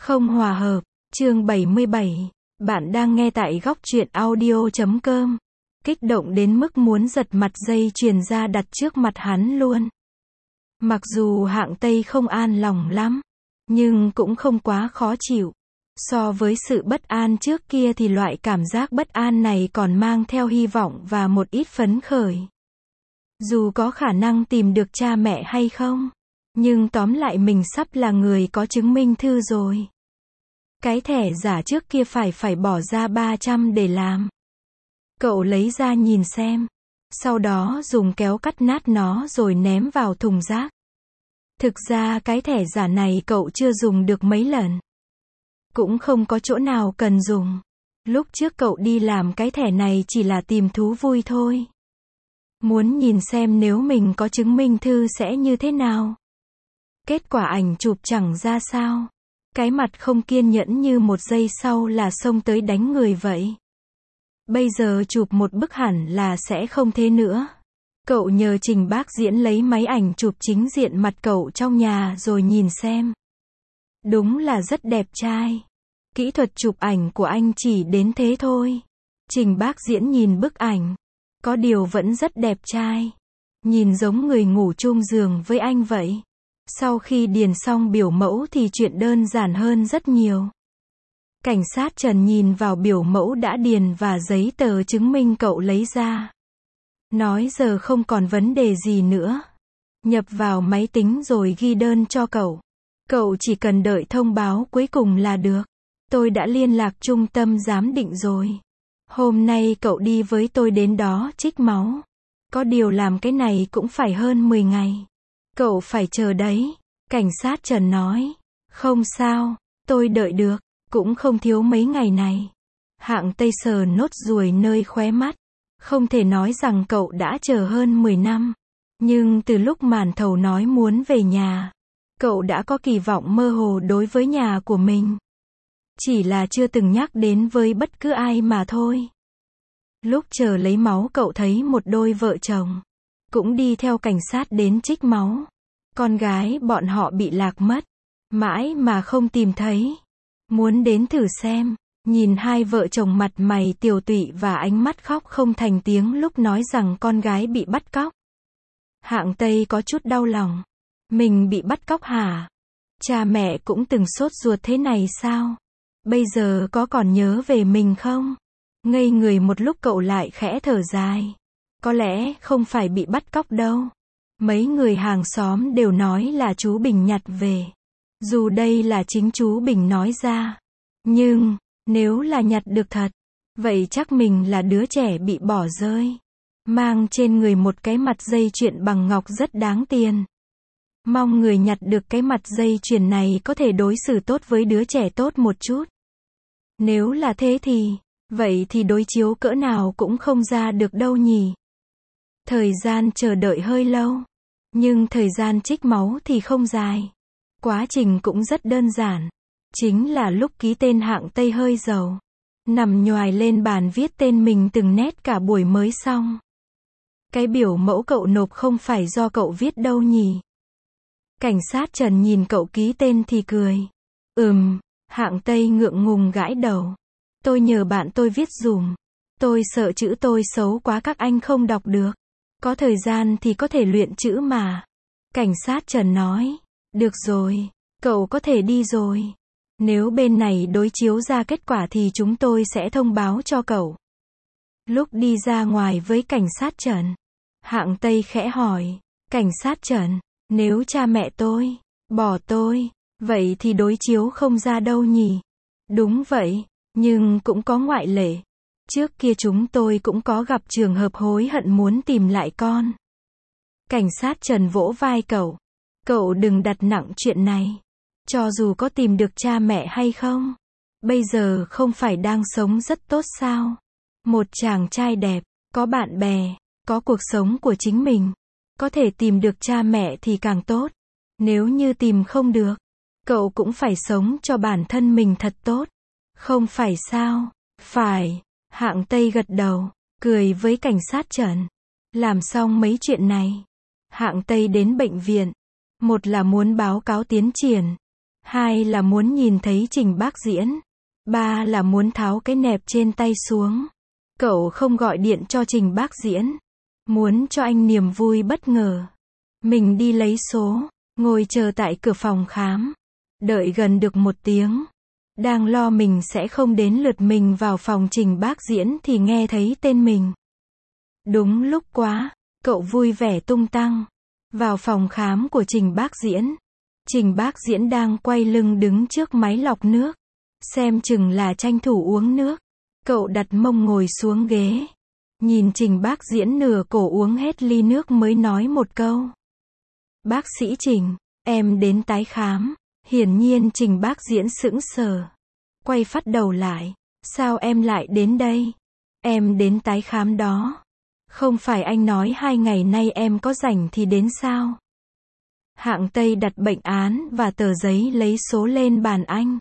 Không hòa hợp, chương 77. Bạn đang nghe tại góc truyện audio.com. Kích động đến mức muốn giật mặt dây chuyền ra đặt trước mặt hắn luôn. Mặc dù Hạng Tây không an lòng lắm, nhưng cũng không quá khó chịu. So với sự bất an trước kia thì loại cảm giác bất an này còn mang theo hy vọng và một ít phấn khởi. Dù có khả năng tìm được cha mẹ hay không, nhưng tóm lại mình sắp là người có chứng minh thư rồi. Cái thẻ giả trước kia phải bỏ ra 300 để làm. Cậu lấy ra nhìn xem, sau đó dùng kéo cắt nát nó rồi ném vào thùng rác. Thực ra cái thẻ giả này cậu chưa dùng được mấy lần. Cũng không có chỗ nào cần dùng. Lúc trước cậu đi làm cái thẻ này chỉ là tìm thú vui thôi. Muốn nhìn xem nếu mình có chứng minh thư sẽ như thế nào. Kết quả ảnh chụp chẳng ra sao. Cái mặt không kiên nhẫn như một giây sau là xông tới đánh người vậy. Bây giờ chụp một bức hẳn là sẽ không thế nữa. Cậu nhờ Trình Bác Diễn lấy máy ảnh chụp chính diện mặt cậu trong nhà rồi nhìn xem. Đúng là rất đẹp trai. Kỹ thuật chụp ảnh của anh chỉ đến thế thôi. Trình Bác Diễn nhìn bức ảnh. Có điều vẫn rất đẹp trai. Nhìn giống người ngủ chung giường với anh vậy. Sau khi điền xong biểu mẫu thì chuyện đơn giản hơn rất nhiều. Cảnh sát Trần nhìn vào biểu mẫu đã điền và giấy tờ chứng minh cậu lấy ra. Nói giờ không còn vấn đề gì nữa. Nhập vào máy tính rồi ghi đơn cho cậu. Cậu chỉ cần đợi thông báo cuối cùng là được. Tôi đã liên lạc trung tâm giám định rồi. Hôm nay cậu đi với tôi đến đó trích máu. Có điều làm cái này cũng phải hơn 10 ngày. Cậu phải chờ đấy. Cảnh sát Trần nói. Không sao, tôi đợi được. Cũng không thiếu mấy ngày này. Hạng Tây sờ nốt ruồi nơi khóe mắt. Không thể nói rằng cậu đã chờ hơn 10 năm. Nhưng từ lúc Màn Thầu nói muốn về nhà, cậu đã có kỳ vọng mơ hồ đối với nhà của mình. Chỉ là chưa từng nhắc đến với bất cứ ai mà thôi. Lúc chờ lấy máu cậu thấy một đôi vợ chồng cũng đi theo cảnh sát đến trích máu. Con gái bọn họ bị lạc mất. Mãi mà không tìm thấy. Muốn đến thử xem. Nhìn hai vợ chồng mặt mày tiều tụy và ánh mắt khóc không thành tiếng lúc nói rằng con gái bị bắt cóc. Hạng Tây có chút đau lòng. Mình bị bắt cóc hả? Cha mẹ cũng từng sốt ruột thế này sao? Bây giờ có còn nhớ về mình không? Ngây người một lúc cậu lại khẽ thở dài. Có lẽ không phải bị bắt cóc đâu. Mấy người hàng xóm đều nói là chú Bình nhặt về. Dù đây là chính chú Bình nói ra. Nhưng, nếu là nhặt được thật, vậy chắc mình là đứa trẻ bị bỏ rơi. Mang trên người một cái mặt dây chuyền bằng ngọc rất đáng tiền. Mong người nhặt được cái mặt dây chuyền này có thể đối xử tốt với đứa trẻ tốt một chút. Nếu là thế thì, vậy thì đối chiếu cỡ nào cũng không ra được đâu nhỉ. Thời gian chờ đợi hơi lâu. Nhưng thời gian trích máu thì không dài. Quá trình cũng rất đơn giản. Chính là lúc ký tên Hạng Tây hơi dầu. Nằm nhoài lên bàn viết tên mình từng nét cả buổi mới xong. Cái biểu mẫu cậu nộp không phải do cậu viết đâu nhỉ. Cảnh sát Trần nhìn cậu ký tên thì cười. Hạng Tây ngượng ngùng gãi đầu. Tôi nhờ bạn tôi viết dùm. Tôi sợ chữ tôi xấu quá các anh không đọc được. Có thời gian thì có thể luyện chữ mà. Cảnh sát Trần nói. Được rồi, cậu có thể đi rồi. Nếu bên này đối chiếu ra kết quả thì chúng tôi sẽ thông báo cho cậu. Lúc đi ra ngoài với cảnh sát Trần, Hạng Tây khẽ hỏi. Cảnh sát Trần, nếu cha mẹ tôi bỏ tôi, vậy thì đối chiếu không ra đâu nhỉ? Đúng vậy, nhưng cũng có ngoại lệ. Trước kia chúng tôi cũng có gặp trường hợp hối hận muốn tìm lại con. Cảnh sát Trần vỗ vai cậu. Cậu đừng đặt nặng chuyện này. Cho dù có tìm được cha mẹ hay không, bây giờ không phải đang sống rất tốt sao? Một chàng trai đẹp, có bạn bè, có cuộc sống của chính mình. Có thể tìm được cha mẹ thì càng tốt. Nếu như tìm không được, cậu cũng phải sống cho bản thân mình thật tốt. Không phải sao? Phải. Hạng Tây gật đầu, cười với cảnh sát Trần. Làm xong mấy chuyện này, Hạng Tây đến bệnh viện. Một là muốn báo cáo tiến triển. 2 là muốn nhìn thấy Trình Bác Diễn. 3 là muốn tháo cái nẹp trên tay xuống. Cậu không gọi điện cho Trình Bác Diễn. Muốn cho anh niềm vui bất ngờ. Mình đi lấy số, ngồi chờ tại cửa phòng khám. Đợi gần được 1 tiếng. Đang lo mình sẽ không đến lượt mình vào phòng Trình Bác Diễn thì nghe thấy tên mình. Đúng lúc quá, cậu vui vẻ tung tăng. Vào phòng khám của Trình Bác Diễn. Trình Bác Diễn đang quay lưng đứng trước máy lọc nước. Xem chừng là tranh thủ uống nước. Cậu đặt mông ngồi xuống ghế. Nhìn Trình Bác Diễn nửa cổ uống hết ly nước mới nói một câu. Bác sĩ Trình, em đến tái khám. Hiển nhiên Trình Bác Diễn sững sờ. Quay phát đầu lại. Sao em lại đến đây? Em đến tái khám đó. Không phải anh nói 2 ngày nay em có rảnh thì đến sao? Hạng Tây đặt bệnh án và tờ giấy lấy số lên bàn anh.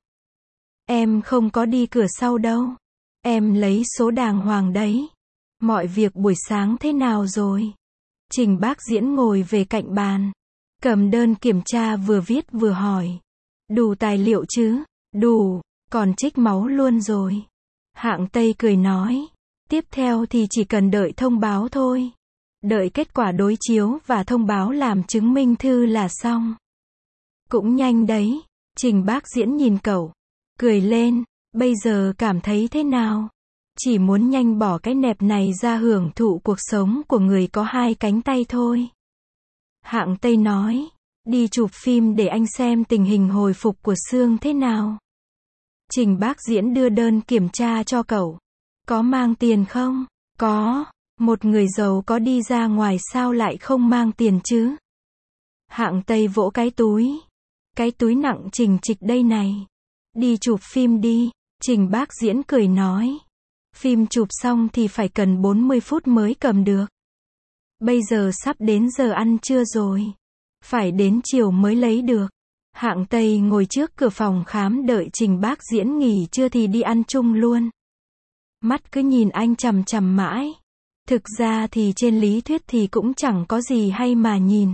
Em không có đi cửa sau đâu. Em lấy số đàng hoàng đấy. Mọi việc buổi sáng thế nào rồi? Trình Bác Diễn ngồi về cạnh bàn. Cầm đơn kiểm tra vừa viết vừa hỏi. Đủ tài liệu chứ? Đủ, còn trích máu luôn rồi. Hạng Tây cười nói. Tiếp theo thì chỉ cần đợi thông báo thôi. Đợi kết quả đối chiếu và thông báo làm chứng minh thư là xong. Cũng nhanh đấy. Trình Bác Diễn nhìn cậu. Cười lên. Bây giờ cảm thấy thế nào? Chỉ muốn nhanh bỏ cái nẹp này ra hưởng thụ cuộc sống của người có 2 cánh tay thôi. Hạng Tây nói. Đi chụp phim để anh xem tình hình hồi phục của xương thế nào. Trình Bác Diễn đưa đơn kiểm tra cho cậu. Có mang tiền không? Có. Một người giàu có đi ra ngoài sao lại không mang tiền chứ? Hạng Tây vỗ cái túi. Cái túi nặng trình trịch đây này. Đi chụp phim đi. Trình Bác Diễn cười nói. Phim chụp xong thì phải cần 40 phút mới cầm được. Bây giờ sắp đến giờ ăn trưa rồi. Phải đến chiều mới lấy được. Hạng Tây ngồi trước cửa phòng khám đợi Trình Bác Diễn nghỉ trưa thì đi ăn chung luôn. Mắt cứ nhìn anh chằm chằm mãi. Thực ra thì trên lý thuyết thì cũng chẳng có gì hay mà nhìn.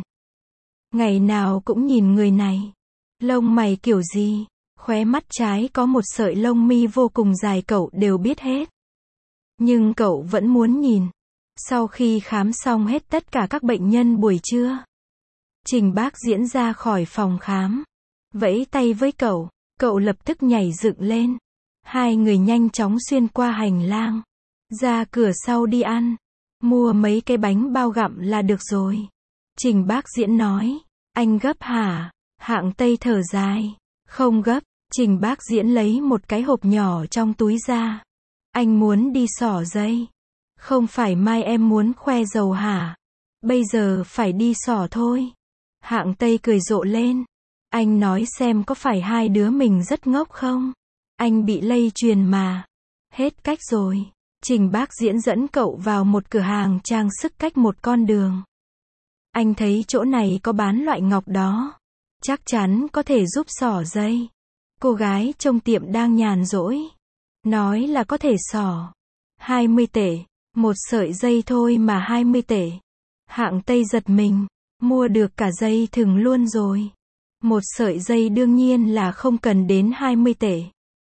Ngày nào cũng nhìn người này. Lông mày kiểu gì, khóe mắt trái có một sợi lông mi vô cùng dài cậu đều biết hết. Nhưng cậu vẫn muốn nhìn. Sau khi khám xong hết tất cả các bệnh nhân buổi trưa, Trình Bác Diễn ra khỏi phòng khám. Vẫy tay với cậu. Cậu lập tức nhảy dựng lên. 2 người nhanh chóng xuyên qua hành lang. Ra cửa sau đi ăn. Mua mấy cái bánh bao gặm là được rồi. Trình Bác Diễn nói. Anh gấp hả? Hạng Tây thở dài. Không gấp. Trình Bác Diễn lấy một cái hộp nhỏ trong túi ra. Anh muốn đi xỏ dây. Không phải mai em muốn khoe giàu hả? Bây giờ phải đi xỏ thôi. Hạng Tây cười rộ lên. Anh nói xem có phải 2 đứa mình rất ngốc không? Anh bị lây truyền mà. Hết cách rồi. Trình Bác Diễn dẫn cậu vào một cửa hàng trang sức cách một con đường. Anh thấy chỗ này có bán loại ngọc đó. Chắc chắn có thể giúp xỏ dây. Cô gái trong tiệm đang nhàn rỗi. Nói là có thể xỏ. 20 tể. Một sợi dây thôi mà 20 tể. Hạng Tây giật mình. Mua được cả dây thừng luôn rồi. Một sợi dây đương nhiên là không cần đến 20 tể.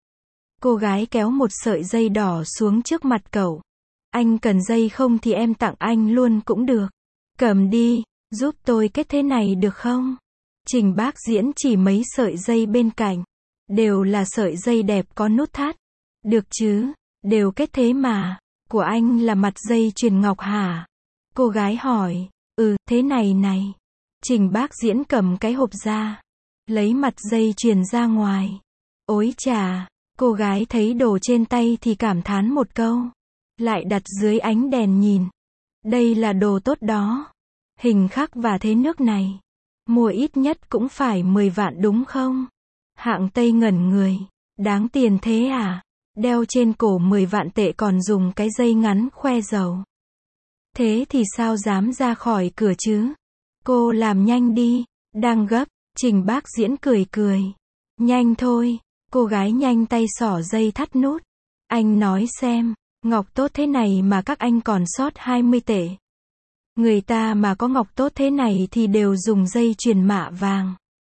Cô gái kéo một sợi dây đỏ xuống trước mặt cậu. Anh cần dây không thì em tặng anh luôn cũng được. Cầm đi, giúp tôi kết thế này được không? Trình Bác Diễn chỉ mấy sợi dây bên cạnh. Đều là sợi dây đẹp có nút thắt. Được chứ, đều kết thế mà. Của anh là mặt dây chuyền ngọc hả? Cô gái hỏi. Thế này này. Trình Bác Diễn cầm cái hộp ra. Lấy mặt dây chuyền ra ngoài. Ối chà, cô gái thấy đồ trên tay thì cảm thán một câu. Lại đặt dưới ánh đèn nhìn. Đây là đồ tốt đó. Hình khắc và thế nước này. Mua ít nhất cũng phải 10 vạn đúng không? Hạng Tây ngẩn người. Đáng tiền thế à? Đeo trên cổ 10 vạn tệ còn dùng cái dây ngắn khoe giàu. Thế thì sao dám ra khỏi cửa chứ? Cô làm nhanh đi. Đang gấp. Trình Bác Diễn cười cười. Nhanh thôi. Cô gái nhanh tay xỏ dây thắt nút. Anh nói xem. Ngọc tốt thế này mà các anh còn sót 20 tể. Người ta mà có ngọc tốt thế này thì đều dùng dây chuyền mạ vàng.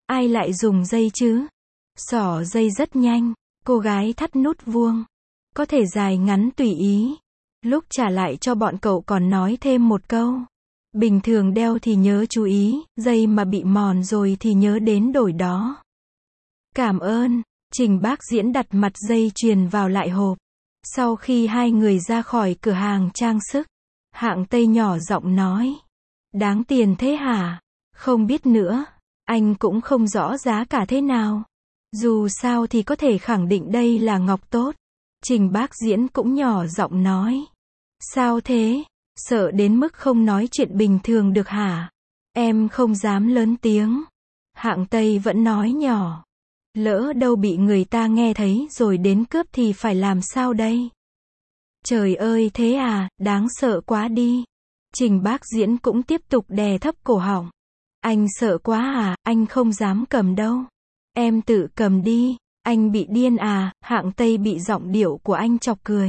Ai lại dùng dây chứ? Xỏ dây rất nhanh, cô gái thắt nút vuông. Có thể dài ngắn tùy ý. Lúc trả lại cho bọn cậu còn nói thêm một câu. Bình thường đeo thì nhớ chú ý, dây mà bị mòn rồi thì nhớ đến đổi đó. Cảm ơn. Trình Bác Diễn đặt mặt dây chuyền vào lại hộp. Sau khi hai người ra khỏi cửa hàng trang sức, Hạng Tây nhỏ giọng nói. Đáng tiền thế hả? Không biết nữa. Anh cũng không rõ giá cả thế nào. Dù sao thì có thể khẳng định đây là ngọc tốt. Trình Bác Diễn cũng nhỏ giọng nói. Sao thế? Sợ đến mức không nói chuyện bình thường được hả? Em không dám lớn tiếng. Hạng Tây vẫn nói nhỏ. Lỡ đâu bị người ta nghe thấy rồi đến cướp thì phải làm sao đây? Trời ơi thế à, đáng sợ quá đi. Trình Bác Diễn cũng tiếp tục đè thấp cổ họng. Anh sợ quá à, anh không dám cầm đâu. Em tự cầm đi. Anh bị điên à? Hạng Tây bị giọng điệu của anh chọc cười.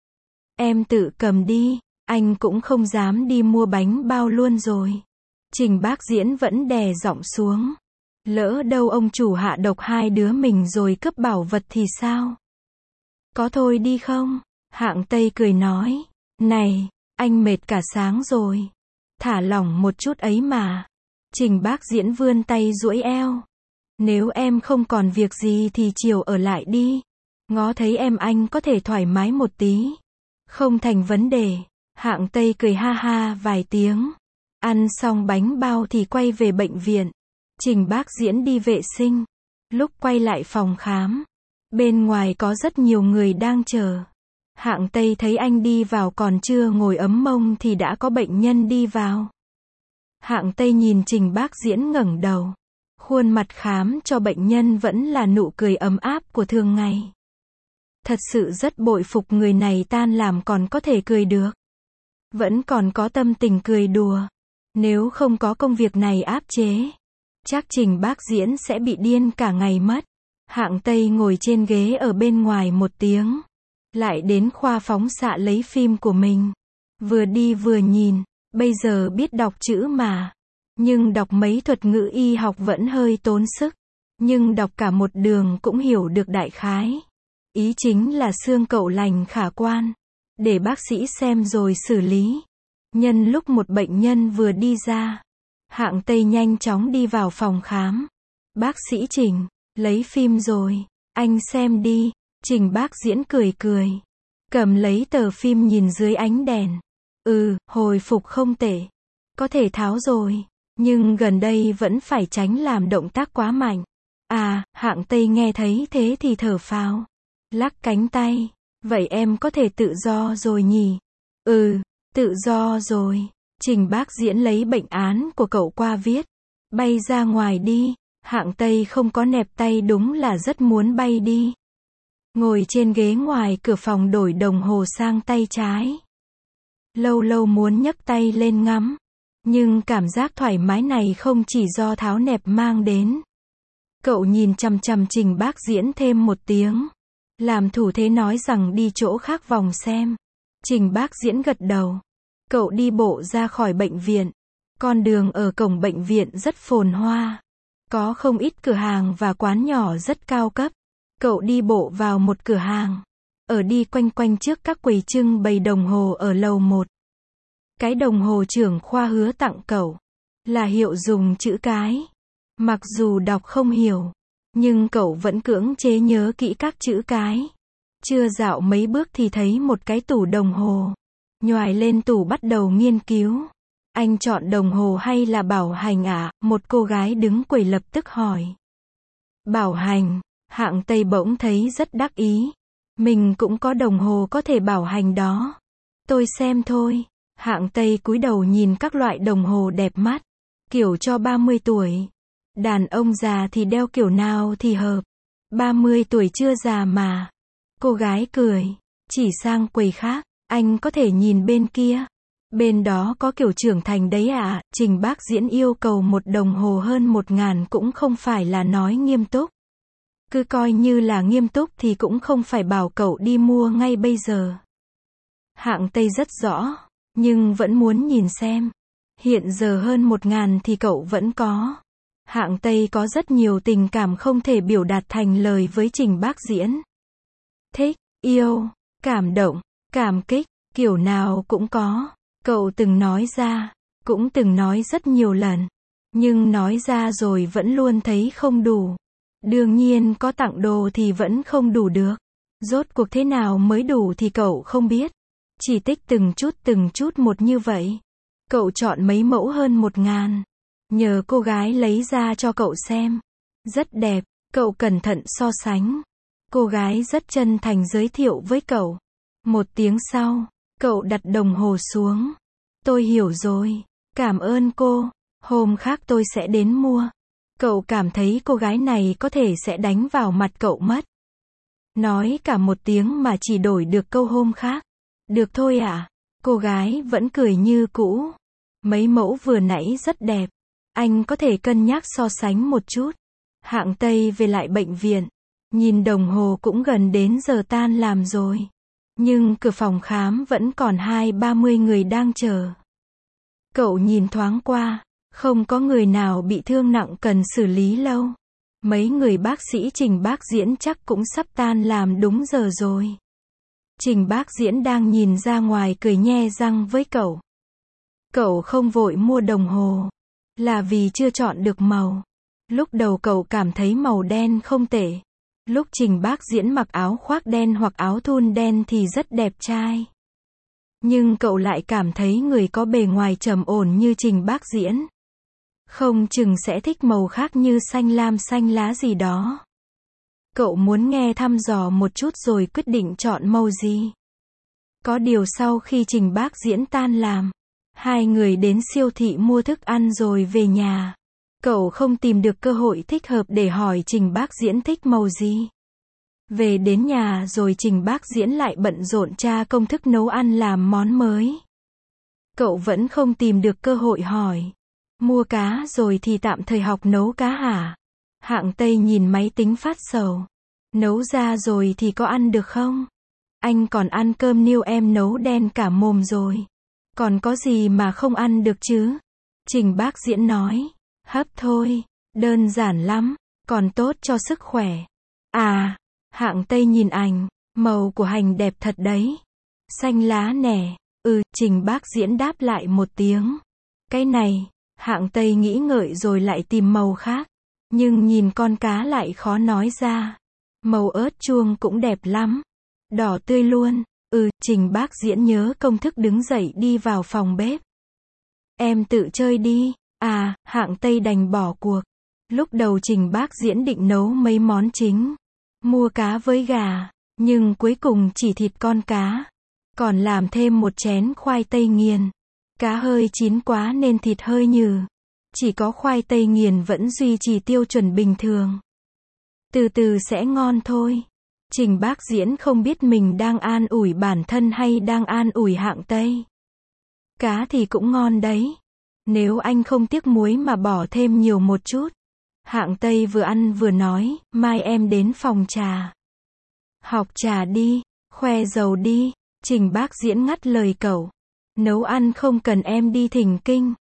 Em tự cầm đi. Anh cũng không dám đi mua bánh bao luôn rồi. Trình Bác Diễn vẫn đè giọng xuống. Lỡ đâu ông chủ hạ độc hai đứa mình rồi cướp bảo vật thì sao? Có thôi đi không? Hạng Tây cười nói. Này, anh mệt cả sáng rồi. Thả lỏng một chút ấy mà. Trình Bác Diễn vươn tay duỗi eo. Nếu em không còn việc gì thì chiều ở lại đi. Ngó thấy em anh có thể thoải mái một tí. Không thành vấn đề. Hạng Tây cười ha ha vài tiếng. Ăn xong bánh bao thì quay về bệnh viện. Trình Bác Diễn đi vệ sinh. Lúc quay lại phòng khám, bên ngoài có rất nhiều người đang chờ. Hạng Tây thấy anh đi vào còn chưa ngồi ấm mông thì đã có bệnh nhân đi vào. Hạng Tây nhìn Trình Bác Diễn ngẩng đầu. Khuôn mặt khám cho bệnh nhân vẫn là nụ cười ấm áp của thường ngày. Thật sự rất bội phục người này tan làm còn có thể cười được. Vẫn còn có tâm tình cười đùa. Nếu không có công việc này áp chế, chắc Trình Bác Diễn sẽ bị điên cả ngày mất. Hạng Tây ngồi trên ghế ở bên ngoài một tiếng. Lại đến khoa phóng xạ lấy phim của mình. Vừa đi vừa nhìn. Bây giờ biết đọc chữ mà. Nhưng đọc mấy thuật ngữ y học vẫn hơi tốn sức. Nhưng đọc cả một đường cũng hiểu được đại khái. Ý chính là xương cậu lành khả quan. Để bác sĩ xem rồi xử lý. Nhân lúc một bệnh nhân vừa đi ra, Hạng Tây nhanh chóng đi vào phòng khám. Bác sĩ Trình, lấy phim rồi, anh xem đi. Trình Bác Diễn cười cười. Cầm lấy tờ phim nhìn dưới ánh đèn. Hồi phục không tệ. Có thể tháo rồi. Nhưng gần đây vẫn phải tránh làm động tác quá mạnh. Hạng Tây nghe thấy thế thì thở phào. Lắc cánh tay. Vậy em có thể tự do rồi nhỉ? Tự do rồi. Trình Bác Diễn lấy bệnh án của cậu qua viết. Bay ra ngoài đi. Hạng Tây không có nẹp tay đúng là rất muốn bay đi. Ngồi trên ghế ngoài cửa phòng đổi đồng hồ sang tay trái. Lâu lâu muốn nhấc tay lên ngắm. Nhưng cảm giác thoải mái này không chỉ do tháo nẹp mang đến. Cậu nhìn chằm chằm Trình Bác Diễn thêm một tiếng. Làm thủ thế nói rằng đi chỗ khác vòng xem. Trình Bác Diễn gật đầu. Cậu đi bộ ra khỏi bệnh viện. Con đường ở cổng bệnh viện rất phồn hoa. Có không ít cửa hàng và quán nhỏ rất cao cấp. Cậu đi bộ vào một cửa hàng. Ở đi quanh quanh trước các quầy trưng bày đồng hồ ở lầu 1. Cái đồng hồ trưởng khoa hứa tặng cậu. Là hiệu dùng chữ cái. Mặc dù đọc không hiểu. Nhưng cậu vẫn cưỡng chế nhớ kỹ các chữ cái. Chưa dạo mấy bước thì thấy một cái tủ đồng hồ. Nhoài lên tủ bắt đầu nghiên cứu. Anh chọn đồng hồ hay là bảo hành ạ? Một cô gái đứng quầy lập tức hỏi. Bảo hành. Hạng Tây bỗng thấy rất đắc ý. Mình cũng có đồng hồ có thể bảo hành đó. Tôi xem thôi. Hạng Tây cúi đầu nhìn các loại đồng hồ đẹp mắt. Kiểu cho 30 tuổi. Đàn ông già thì đeo kiểu nào thì hợp. 30 tuổi chưa già mà. Cô gái cười. Chỉ sang quầy khác. Anh có thể nhìn bên kia. Bên đó có kiểu trưởng thành đấy ạ. Trình Bác Diễn yêu cầu một đồng hồ hơn 1.000 cũng không phải là nói nghiêm túc. Cứ coi như là nghiêm túc thì cũng không phải bảo cậu đi mua ngay bây giờ. Hạng Tây rất rõ. Nhưng vẫn muốn nhìn xem. Hiện giờ hơn 1.000 thì cậu vẫn có. Hạng Tây có rất nhiều tình cảm không thể biểu đạt thành lời với Trình Bác Diễn. Thích, yêu, cảm động, cảm kích, kiểu nào cũng có. Cậu từng nói ra, cũng từng nói rất nhiều lần. Nhưng nói ra rồi vẫn luôn thấy không đủ. Đương nhiên có tặng đồ thì vẫn không đủ được. Rốt cuộc thế nào mới đủ thì cậu không biết. Chỉ tích từng chút một như vậy. Cậu chọn mấy mẫu hơn 1.000. Nhờ cô gái lấy ra cho cậu xem. Rất đẹp, cậu cẩn thận so sánh. Cô gái rất chân thành giới thiệu với cậu. 1 tiếng sau, cậu đặt đồng hồ xuống. Tôi hiểu rồi. Cảm ơn cô. Hôm khác tôi sẽ đến mua. Cậu cảm thấy cô gái này có thể sẽ đánh vào mặt cậu mất. Nói cả 1 tiếng mà chỉ đổi được câu hôm khác. Được thôi ạ. Cô gái vẫn cười như cũ. Mấy mẫu vừa nãy rất đẹp. Anh có thể cân nhắc so sánh một chút. Hạng Tây về lại bệnh viện. Nhìn đồng hồ cũng gần đến giờ tan làm rồi. Nhưng cửa phòng khám vẫn còn 20-30 người đang chờ. Cậu nhìn thoáng qua. Không có người nào bị thương nặng cần xử lý lâu. Mấy người bác sĩ Trình Bác Diễn chắc cũng sắp tan làm đúng giờ rồi. Trình Bác Diễn đang nhìn ra ngoài cười nhe răng với cậu. Cậu không vội mua đồng hồ. Là vì chưa chọn được màu. Lúc đầu cậu cảm thấy màu đen không tệ. Lúc Trình Bác Diễn mặc áo khoác đen hoặc áo thun đen thì rất đẹp trai. Nhưng cậu lại cảm thấy người có bề ngoài trầm ổn như Trình Bác Diễn. Không chừng sẽ thích màu khác như xanh lam xanh lá gì đó. Cậu muốn nghe thăm dò một chút rồi quyết định chọn màu gì. Có điều sau khi Trình Bác Diễn tan làm, 2 người đến siêu thị mua thức ăn rồi về nhà. Cậu không tìm được cơ hội thích hợp để hỏi Trình Bác Diễn thích màu gì. Về đến nhà rồi Trình Bác Diễn lại bận rộn tra công thức nấu ăn làm món mới. Cậu vẫn không tìm được cơ hội hỏi. Mua cá rồi thì tạm thời học nấu cá hả? Hạng Tây nhìn máy tính phát sầu. Nấu ra rồi thì có ăn được không? Anh còn ăn cơm niêu em nấu đen cả mồm rồi. Còn có gì mà không ăn được chứ? Trình Bác Diễn nói. Hấp thôi. Đơn giản lắm. Còn tốt cho sức khỏe. À. Hạng Tây nhìn ảnh. Màu của hành đẹp thật đấy. Xanh lá nè. Trình Bác Diễn đáp lại 1 tiếng. Cái này. Hạng Tây nghĩ ngợi rồi lại tìm màu khác. Nhưng nhìn con cá lại khó nói ra. Màu ớt chuông cũng đẹp lắm. Đỏ tươi luôn. Trình Bác Diễn nhớ công thức đứng dậy đi vào phòng bếp. Em tự chơi đi. Hạng Tây đành bỏ cuộc. Lúc đầu Trình Bác Diễn định nấu mấy món chính. Mua cá với gà. Nhưng cuối cùng chỉ thịt con cá. Còn làm thêm 1 chén khoai tây nghiền. Cá hơi chín quá nên thịt hơi nhừ. Chỉ có khoai tây nghiền vẫn duy trì tiêu chuẩn bình thường. Từ từ sẽ ngon thôi. Trình Bác Diễn không biết mình đang an ủi bản thân hay đang an ủi Hạng Tây. Cá thì cũng ngon đấy. Nếu anh không tiếc muối mà bỏ thêm nhiều một chút. Hạng Tây vừa ăn vừa nói, mai em đến phòng trà. Học trà đi, khoe giàu đi. Trình Bác Diễn ngắt lời cậu. Nấu ăn không cần em đi thỉnh kinh.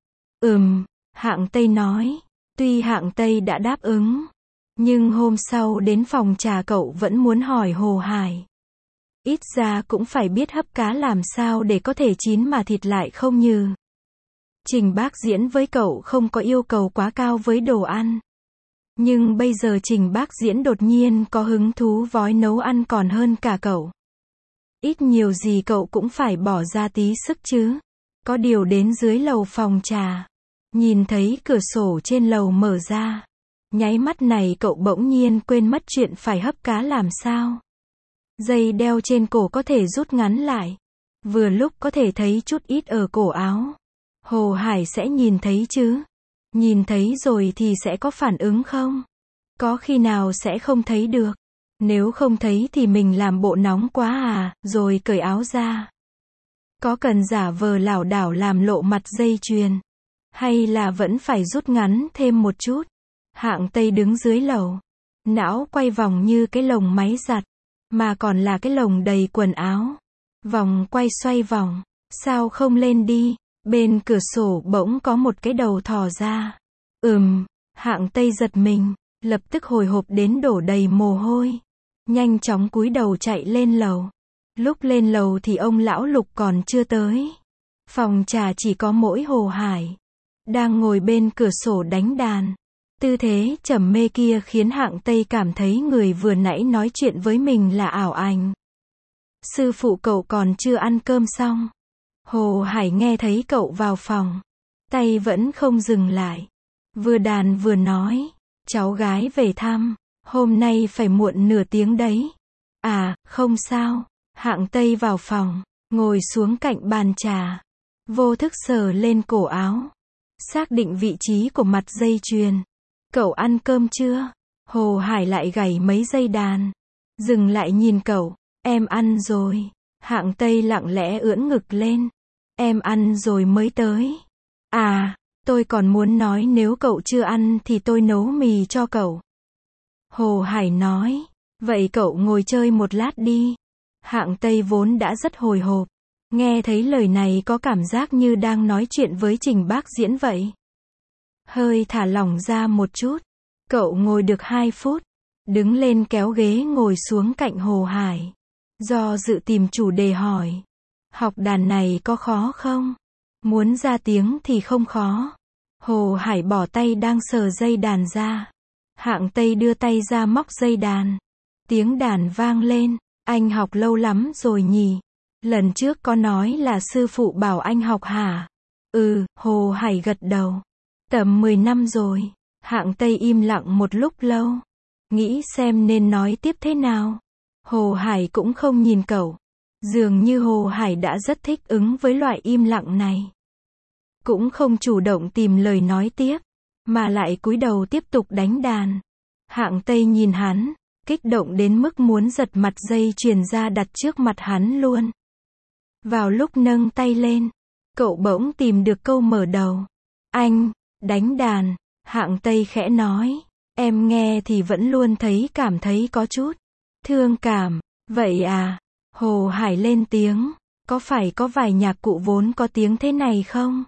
Hạng Tây nói. Tuy Hạng Tây đã đáp ứng. Nhưng hôm sau đến phòng trà cậu vẫn muốn hỏi Hồ Hải. Ít ra cũng phải biết hấp cá làm sao để có thể chín mà thịt lại không nhừ. Trình Bác Diễn với cậu không có yêu cầu quá cao với đồ ăn. Nhưng bây giờ Trình Bác Diễn đột nhiên có hứng thú với nấu ăn còn hơn cả cậu. Ít nhiều gì cậu cũng phải bỏ ra tí sức chứ. Có điều đến dưới lầu phòng trà. Nhìn thấy cửa sổ trên lầu mở ra. Nháy mắt này cậu bỗng nhiên quên mất chuyện phải hấp cá làm sao. Dây đeo trên cổ có thể rút ngắn lại. Vừa lúc có thể thấy chút ít ở cổ áo. Hồ Hải sẽ nhìn thấy chứ. Nhìn thấy rồi thì sẽ có phản ứng không? Có khi nào sẽ không thấy được. Nếu không thấy thì mình làm bộ nóng quá rồi cởi áo ra. Có cần giả vờ lảo đảo làm lộ mặt dây chuyền? Hay là vẫn phải rút ngắn thêm một chút? Hạng Tây đứng dưới lầu. Não quay vòng như cái lồng máy giặt. Mà còn là cái lồng đầy quần áo. Vòng quay xoay vòng. Sao không lên đi? Bên cửa sổ bỗng có một cái đầu thò ra. Hạng Tây giật mình, lập tức hồi hộp đến đổ đầy mồ hôi. Nhanh chóng cúi đầu chạy lên lầu. Lúc lên lầu thì ông lão Lục còn chưa tới. Phòng trà chỉ có mỗi Hồ Hải. Đang ngồi bên cửa sổ đánh đàn. Tư thế trầm mê kia khiến Hạng Tây cảm thấy người vừa nãy nói chuyện với mình là ảo ảnh. Sư phụ cậu còn chưa ăn cơm xong. Hồ Hải nghe thấy cậu vào phòng. Tay vẫn không dừng lại. Vừa đàn vừa nói. Cháu gái về thăm. Hôm nay phải muộn nửa tiếng đấy. À, không sao. Hạng Tây vào phòng. Ngồi xuống cạnh bàn trà. Vô thức sờ lên cổ áo. Xác định vị trí của mặt dây chuyền. Cậu ăn cơm chưa? Hồ Hải lại gảy mấy dây đàn. Dừng lại nhìn cậu. Em ăn rồi. Hạng Tây lặng lẽ ưỡn ngực lên. Em ăn rồi mới tới. À, tôi còn muốn nói nếu cậu chưa ăn thì tôi nấu mì cho cậu. Hồ Hải nói. Vậy cậu ngồi chơi một lát đi. Hạng Tây vốn đã rất hồi hộp. Nghe thấy lời này có cảm giác như đang nói chuyện với Trình Bác Diễn vậy. Hơi thả lỏng ra một chút. Cậu ngồi được 2 phút. Đứng lên kéo ghế ngồi xuống cạnh Hồ Hải. Do dự tìm chủ đề hỏi. Học đàn này có khó không? Muốn ra tiếng thì không khó. Hồ Hải bỏ tay đang sờ dây đàn ra. Hạng Tây đưa tay ra móc dây đàn. Tiếng đàn vang lên. Anh học lâu lắm rồi nhỉ? Lần trước có nói là sư phụ bảo anh học hả? Ừ, Hồ Hải gật đầu. Tầm 10 năm rồi. Hạng Tây im lặng một lúc lâu. Nghĩ xem nên nói tiếp thế nào. Hồ Hải cũng không nhìn cậu. Dường như Hồ Hải đã rất thích ứng với loại im lặng này. Cũng không chủ động tìm lời nói tiếp. Mà lại cúi đầu tiếp tục đánh đàn. Hạng Tây nhìn hắn. Kích động đến mức muốn giật mặt dây chuyền ra đặt trước mặt hắn luôn. Vào lúc nâng tay lên. Cậu bỗng tìm được câu mở đầu. Anh, đánh đàn. Hạng Tây khẽ nói. Em nghe thì vẫn luôn cảm thấy có chút thương cảm. Vậy à? Hồ Hải lên tiếng. Có phải có vài nhạc cụ vốn có tiếng thế này không?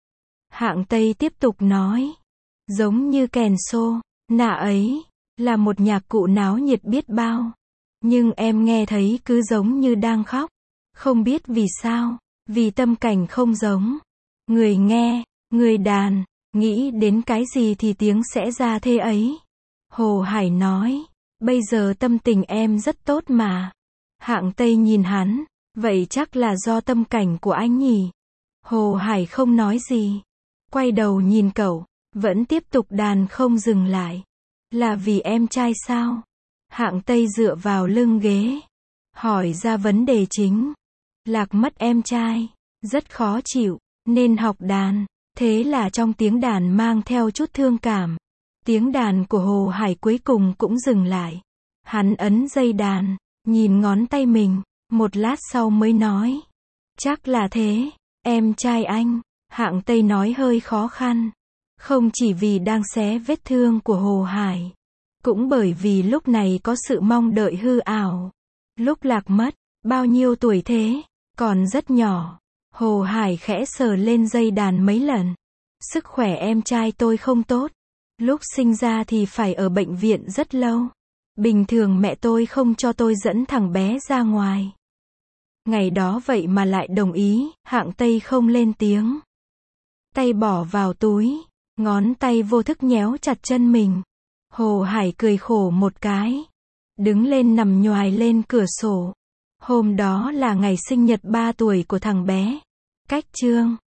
Hạng Tây tiếp tục nói. Giống như kèn xô. Nà ấy. Là một nhạc cụ náo nhiệt biết bao. Nhưng em nghe thấy cứ giống như đang khóc. Không biết vì sao. Vì tâm cảnh không giống. Người nghe, người đàn. Nghĩ đến cái gì thì tiếng sẽ ra thế ấy. Hồ Hải nói. Bây giờ tâm tình em rất tốt mà. Hạng Tây nhìn hắn. Vậy chắc là do tâm cảnh của anh nhỉ? Hồ Hải không nói gì. Quay đầu nhìn cậu. Vẫn tiếp tục đàn không dừng lại. Là vì em trai sao? Hạng Tây dựa vào lưng ghế. Hỏi ra vấn đề chính. Lạc mất em trai. Rất khó chịu. Nên học đàn. Thế là trong tiếng đàn mang theo chút thương cảm. Tiếng đàn của Hồ Hải cuối cùng cũng dừng lại. Hắn ấn dây đàn. Nhìn ngón tay mình. Một lát sau mới nói. Chắc là thế. Em trai anh. Hạng Tây nói hơi khó khăn. Không chỉ vì đang xé vết thương của Hồ Hải. Cũng bởi vì lúc này có sự mong đợi hư ảo. Lúc Lạc mất. Bao nhiêu tuổi thế? Còn rất nhỏ. Hồ Hải khẽ sờ lên dây đàn mấy lần. Sức khỏe em trai tôi không tốt. Lúc sinh ra thì phải ở bệnh viện rất lâu. Bình thường mẹ tôi không cho tôi dẫn thằng bé ra ngoài. Ngày đó vậy mà lại đồng ý. Hạng Tây không lên tiếng. Tay bỏ vào túi. Ngón tay vô thức nhéo chặt chân mình. Hồ Hải cười khổ một cái. Đứng lên nằm nhoài lên cửa sổ. Hôm đó là ngày sinh nhật 3 tuổi của thằng bé. Cách chương